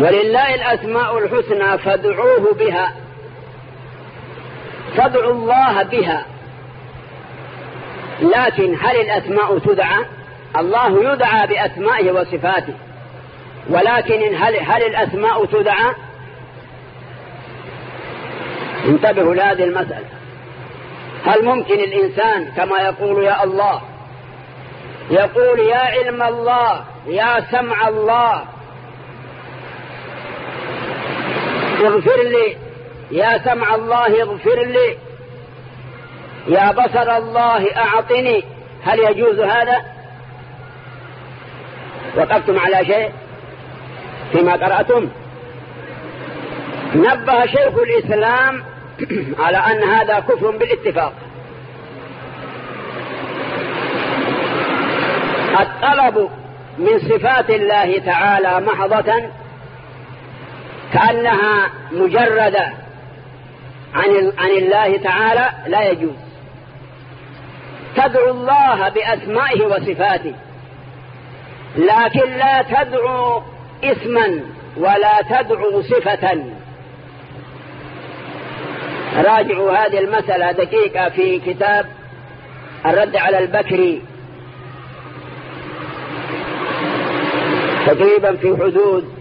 ولله الأسماء الحسنى فادعوه بها، فادعوا الله بها. لكن هل الأسماء تدعى؟ الله يدعى بأسمائه وصفاته، ولكن هل الأسماء تدعى؟ انتبهوا لهذه المسألة. هل ممكن الإنسان كما يقول يا الله يقول يا علم الله، يا سمع الله اغفر لي، يا سمع الله اغفر لي، يا بصر الله أعطني؟ هل يجوز هذا؟ وقفتم على شيء فيما قرأتم؟ نبه شيخ الإسلام على أن هذا كفر بالاتفاق. الطلب من صفات الله تعالى محضة كأنها مجردة عن الله تعالى لا يجوز. تدعو الله بأسمائه وصفاته، لكن لا تدعو اسما ولا تدعو صفة. راجعوا هذه المسألة دقيقة في كتاب الرد على البكري، تقريبا في حدود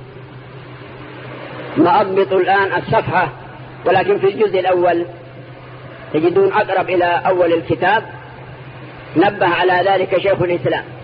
ما أضبط الآن الصفحة، ولكن في الجزء الأول تجدون أقرب إلى أول الكتاب نبه على ذلك شيخ الإسلام.